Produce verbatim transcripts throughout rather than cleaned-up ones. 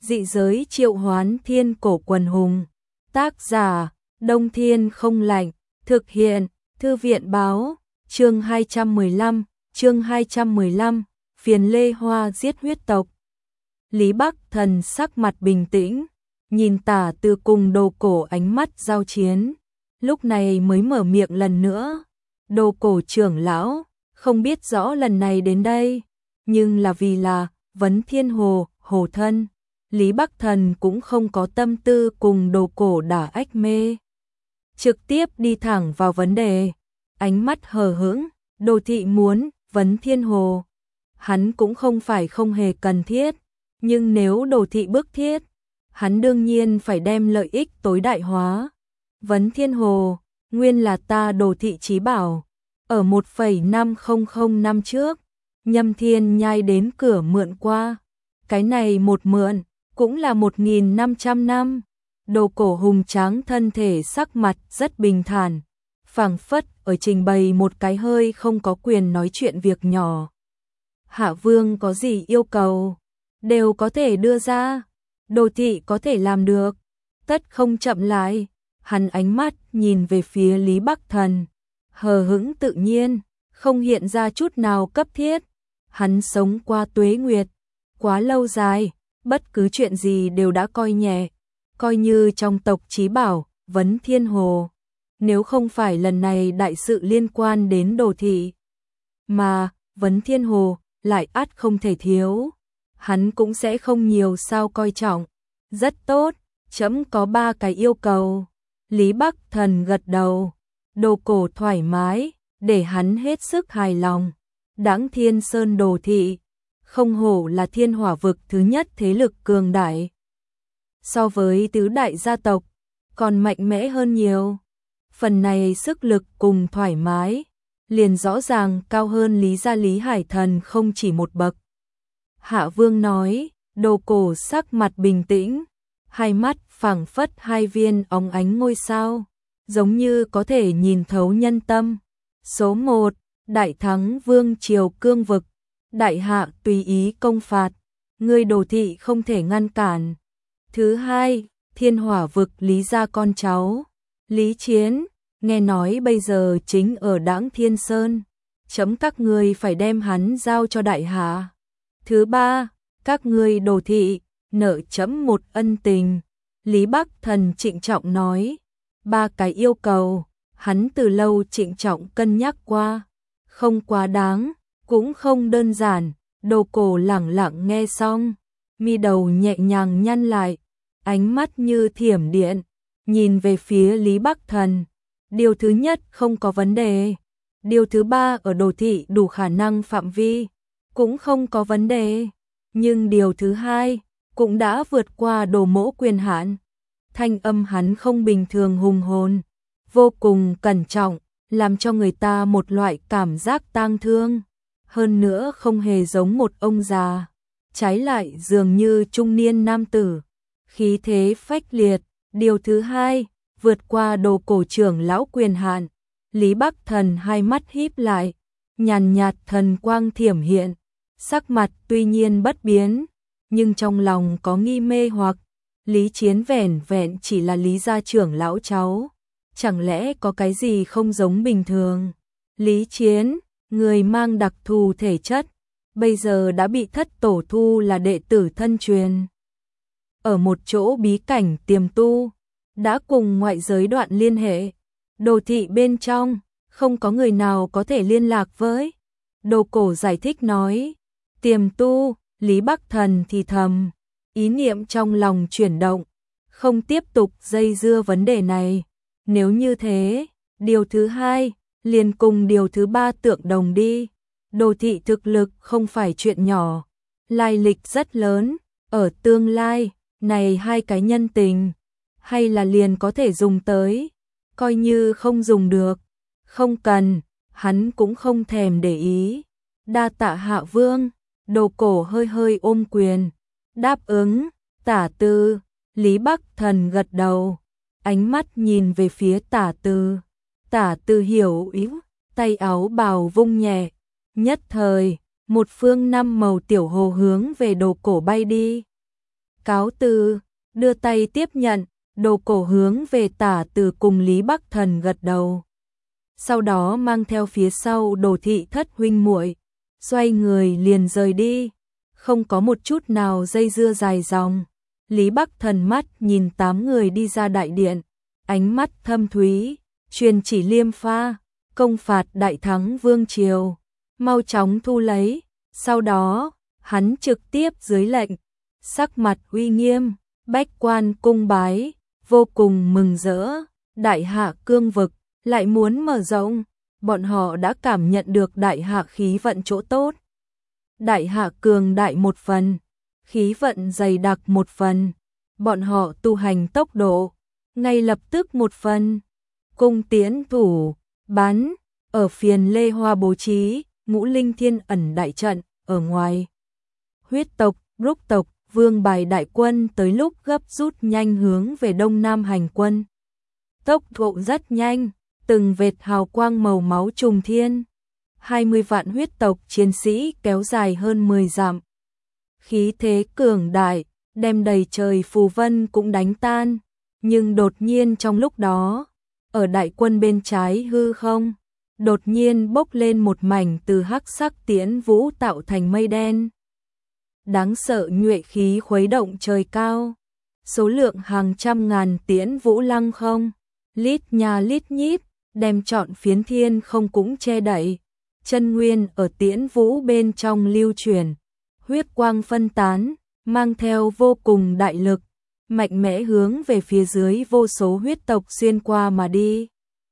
Dị giới triệu hoán thiên cổ quần hùng. Tác giả, Đông Thiên không lạnh. Thực hiện, Thư viện báo. Chương hai trăm mười lăm, chương hai trăm mười lăm, phiền Lê Hoa giết huyết tộc. Lý Bắc Thần sắc mặt bình tĩnh, nhìn Tả Từ cùng Đồ Cổ ánh mắt giao chiến, lúc này mới mở miệng lần nữa. Đồ Cổ trưởng lão, không biết rõ lần này đến đây, nhưng là vì là Vấn Thiên Hồ, hồ thân, Lý Bắc Thần cũng không có tâm tư cùng Đồ Cổ đả ách mê. Trực tiếp đi thẳng vào vấn đề, ánh mắt hờ hững, Đồ thị muốn Vấn Thiên Hồ. Hắn cũng không phải không hề cần thiết, nhưng nếu Đồ thị bức thiết, hắn đương nhiên phải đem lợi ích tối đại hóa. Vấn Thiên Hồ, nguyên là ta Đồ thị chí bảo, ở một phẩy năm không không năm trước, Nhâm Thiên Nhai đến cửa mượn qua, cái này một mượn, cũng là một nghìn năm trăm năm. Đồ Cổ hùng tráng thân thể sắc mặt rất bình thản, phảng phất ở trình bày một cái hơi không có quyền nói chuyện việc nhỏ. Hạ Vương có gì yêu cầu, đều có thể đưa ra, Đồ thị có thể làm được, tất không chậm lại. Hắn ánh mắt nhìn về phía Lý Bắc Thần, hờ hững tự nhiên, không hiện ra chút nào cấp thiết. Hắn sống qua tuế nguyệt, quá lâu dài, bất cứ chuyện gì đều đã coi nhẹ, coi như trong tộc chí bảo, Vấn Thiên Hồ. Nếu không phải lần này đại sự liên quan đến Đồ thị, mà Vấn Thiên Hồ lại ắt không thể thiếu, hắn cũng sẽ không nhiều sao coi trọng. Rất tốt, trẫm có ba cái yêu cầu. Lý Bắc Thần gật đầu, Đồ Cổ thoải mái, để hắn hết sức hài lòng. Đãng Thiên Sơn Đồ thị, không hổ là thiên hỏa vực thứ nhất thế lực cường đại. So với tứ đại gia tộc, còn mạnh mẽ hơn nhiều. Phần này sức lực cùng thoải mái, liền rõ ràng cao hơn Lý gia Lý Hải Thần không chỉ một bậc. Hạ Vương nói, Đồ Cổ sắc mặt bình tĩnh, hai mắt phảng phất hai viên óng ánh ngôi sao, giống như có thể nhìn thấu nhân tâm. Số một, đại thắng vương triều cương vực, đại hạ tùy ý công phạt, ngươi Đồ thị không thể ngăn cản. Thứ hai, thiên hỏa vực Lý gia con cháu, Lý Chiến, nghe nói bây giờ chính ở Đãng Thiên Sơn, chấm các ngươi phải đem hắn giao cho đại hạ. Thứ ba, các ngươi Đồ thị, nợ chấm một ân tình. Lý Bắc Thần trịnh trọng nói, ba cái yêu cầu, hắn từ lâu trịnh trọng cân nhắc qua, không quá đáng, cũng không đơn giản. Đồ Cổ lẳng lặng nghe xong, mi đầu nhẹ nhàng nhăn lại, ánh mắt như thiểm điện, nhìn về phía Lý Bắc Thần. Điều thứ nhất không có vấn đề, điều thứ ba ở Đồ thị đủ khả năng phạm vi, cũng không có vấn đề, nhưng điều thứ hai cũng đã vượt qua Đồ mỗ quyền hạn. Thanh âm hắn không bình thường hùng hồn, vô cùng cẩn trọng, làm cho người ta một loại cảm giác tang thương, hơn nữa không hề giống một ông già, trái lại dường như trung niên nam tử, khí thế phách liệt. Điều thứ hai, vượt qua Đồ Cổ trưởng lão quyền hạn. Lý Bắc Thần hai mắt híp lại, nhàn nhạt thần quang thiểm hiện, sắc mặt tuy nhiên bất biến, nhưng trong lòng có nghi mê hoặc. Lý Chiến vẻn vẹn chỉ là Lý gia trưởng lão cháu, chẳng lẽ có cái gì không giống bình thường? Lý Chiến, người mang đặc thù thể chất, bây giờ đã bị thất tổ thu là đệ tử thân truyền. Ở một chỗ bí cảnh tiềm tu, đã cùng ngoại giới đoạn liên hệ. Đồ thị bên trong, không có người nào có thể liên lạc với. Đồ Cổ giải thích nói, tiềm tu. Lý Bắc Thần thì thầm, ý niệm trong lòng chuyển động, không tiếp tục dây dưa vấn đề này. Nếu như thế, điều thứ hai, liền cùng điều thứ ba tượng đồng đi. Đồ thị thực lực không phải chuyện nhỏ, lai lịch rất lớn, ở tương lai, này hai cái nhân tình, hay là liền có thể dùng tới, coi như không dùng được, không cần, hắn cũng không thèm để ý. Đa tạ Hạ Vương. Đồ Cổ hơi hơi ôm quyền, đáp ứng. Tả Tư. Lý Bắc Thần gật đầu, ánh mắt nhìn về phía Tả Tư. Tả Tư hiểu ý, tay áo bào vung nhẹ, nhất thời, một phương năm màu tiểu hồ hướng về Đồ Cổ bay đi. cáo từ, đưa tay tiếp nhận, đồ cổ hướng về Tả Từ cùng Lý Bắc Thần gật đầu. Sau đó mang theo phía sau Đồ thị thất huynh muội, xoay người liền rời đi, không có một chút nào dây dưa dài dòng. Lý Bắc Thần mắt nhìn tám người đi ra đại điện, ánh mắt thâm thúy, truyền chỉ Liêm Pha, công phạt đại thắng vương triều, mau chóng thu lấy. Sau đó, hắn trực tiếp dưới lệnh, sắc mặt uy nghiêm, bách quan cung bái, vô cùng mừng rỡ. Đại hạ cương vực lại muốn mở rộng, bọn họ đã cảm nhận được đại hạ khí vận chỗ tốt. Đại hạ cường đại một phần, khí vận dày đặc một phần, bọn họ tu hành tốc độ ngay lập tức một phần. Cung tiễn thủ bắn ở phiền Lê Hoa bố trí Ngũ Linh Thiên ẩn đại trận ở ngoài. Huyết tộc, Rúc tộc, Vương Bài đại quân tới lúc gấp rút nhanh hướng về đông nam hành quân. Tốc độ rất nhanh, từng vệt hào quang màu máu trùng thiên. hai mươi vạn huyết tộc chiến sĩ kéo dài hơn mười dặm. Khí thế cường đại, đem đầy trời phù vân cũng đánh tan. Nhưng đột nhiên trong lúc đó, ở đại quân bên trái hư không, đột nhiên bốc lên một mảnh từ hắc sắc tiễn vũ tạo thành mây đen. Đáng sợ nhuệ khí khuấy động trời cao, số lượng hàng trăm ngàn tiễn vũ lăng không, lít nhà lít nhít, đem trọn phiến thiên không cũng che đậy. Chân nguyên ở tiễn vũ bên trong lưu chuyển, huyết quang phân tán, mang theo vô cùng đại lực, mạnh mẽ hướng về phía dưới vô số huyết tộc xuyên qua mà đi.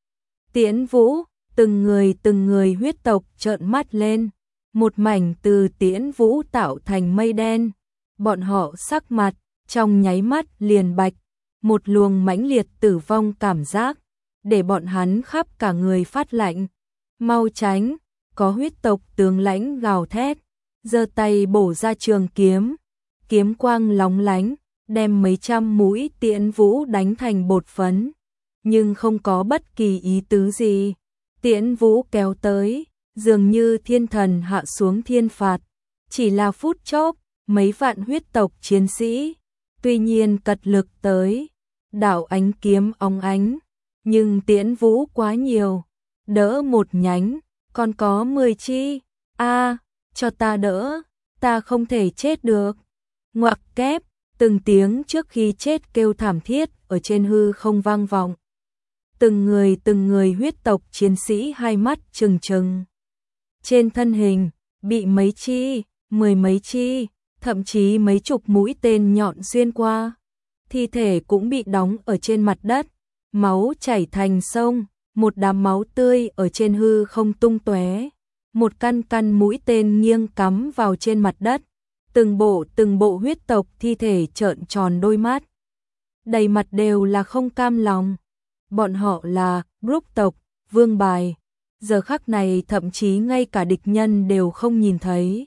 Tiễn vũ, từng người từng người huyết tộc trợn mắt lên, một mảnh từ tiễn vũ tạo thành mây đen, bọn họ sắc mặt trong nháy mắt liền bạch, một luồng mãnh liệt tử vong cảm giác, để bọn hắn khắp cả người phát lạnh. Mau tránh, có huyết tộc tướng lãnh gào thét, giơ tay bổ ra trường kiếm, kiếm quang lóng lánh, đem mấy trăm mũi tiễn vũ đánh thành bột phấn, nhưng không có bất kỳ ý tứ gì. Tiễn vũ kéo tới, dường như thiên thần hạ xuống thiên phạt, chỉ là phút chốc, mấy vạn huyết tộc chiến sĩ, tuy nhiên cật lực tới, đạo ánh kiếm óng ánh, nhưng tiễn vũ quá nhiều, đỡ một nhánh, còn có mười chi, a cho ta đỡ, ta không thể chết được. Ngoặc kép, từng tiếng trước khi chết kêu thảm thiết ở trên hư không vang vọng. Từng người từng người huyết tộc chiến sĩ hai mắt trừng trừng. Trên thân hình, bị mấy chi, mười mấy chi, thậm chí mấy chục mũi tên nhọn xuyên qua. Thi thể cũng bị đóng ở trên mặt đất, máu chảy thành sông, một đám máu tươi ở trên hư không tung tóe. Một căn căn mũi tên nghiêng cắm vào trên mặt đất. Từng bộ từng bộ huyết tộc thi thể trợn tròn đôi mắt, đầy mặt đều là không cam lòng. Bọn họ là Rúc tộc, Vương Bài, giờ khắc này thậm chí ngay cả địch nhân đều không nhìn thấy.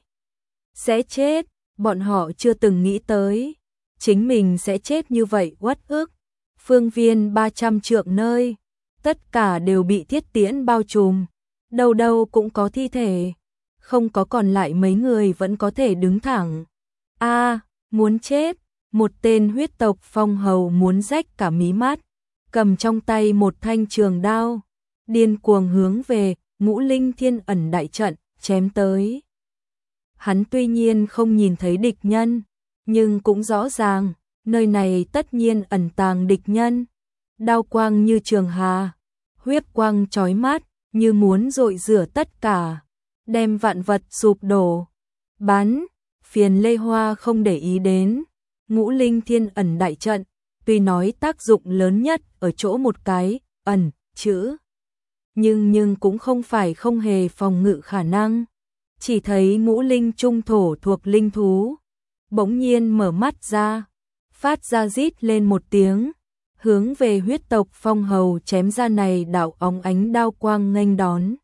Sẽ chết, bọn họ chưa từng nghĩ tới, chính mình sẽ chết như vậy uất ức. Phương viên ba trăm trượng nơi, tất cả đều bị thiết tiễn bao trùm, đâu đâu cũng có thi thể. Không có còn lại mấy người vẫn có thể đứng thẳng. A, à, muốn chết, một tên huyết tộc phong hầu muốn rách cả mí mắt, cầm trong tay một thanh trường đao, điên cuồng hướng về Ngũ Linh Thiên ẩn đại trận chém tới. Hắn tuy nhiên không nhìn thấy địch nhân, nhưng cũng rõ ràng, nơi này tất nhiên ẩn tàng địch nhân. Đao quang như trường hà, huyết quang chói mắt, như muốn dội rửa tất cả, đem vạn vật sụp đổ. Bắn, phiền Lê Hoa không để ý đến. Ngũ Linh Thiên ẩn đại trận, tuy nói tác dụng lớn nhất ở chỗ một cái ẩn chữ, nhưng nhưng cũng không phải không hề phòng ngự khả năng. Chỉ thấy ngũ linh trung thổ thuộc linh thú, bỗng nhiên mở mắt ra, phát ra rít lên một tiếng, hướng về huyết tộc phong hầu chém ra này đạo óng ánh đao quang nghênh đón.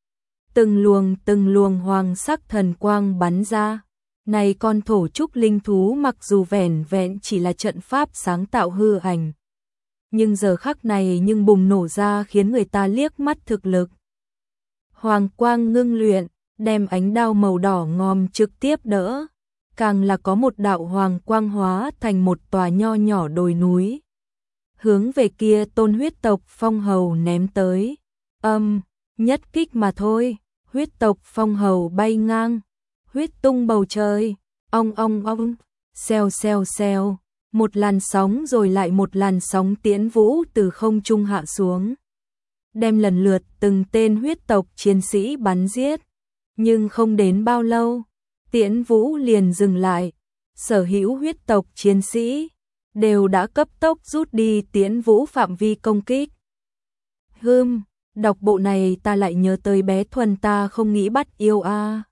Từng luồng từng luồng hoàng sắc thần quang bắn ra. Này con thổ trúc linh thú mặc dù vẻn vẹn chỉ là trận pháp sáng tạo hư ảnh, nhưng giờ khắc này nhưng bùng nổ ra khiến người ta liếc mắt thực lực. Hoàng quang ngưng luyện, đem ánh đao màu đỏ ngòm trực tiếp đỡ, càng là có một đạo hoàng quang hóa thành một tòa nho nhỏ đồi núi. Hướng về kia tôn huyết tộc phong hầu ném tới. Âm, nhất kích mà thôi, huyết tộc phong hầu bay ngang, huyết tung bầu trời, ong ong ong, xèo xèo xèo, một làn sóng rồi lại một làn sóng tiễn vũ từ không trung hạ xuống, đem lần lượt từng tên huyết tộc chiến sĩ bắn giết. Nhưng không đến bao lâu, tiễn vũ liền dừng lại, sở hữu huyết tộc chiến sĩ đều đã cấp tốc rút đi tiễn vũ phạm vi công kích. Hừm, đọc bộ này ta lại nhớ tới bé Thuần ta không nghĩ bắt yêu a. À.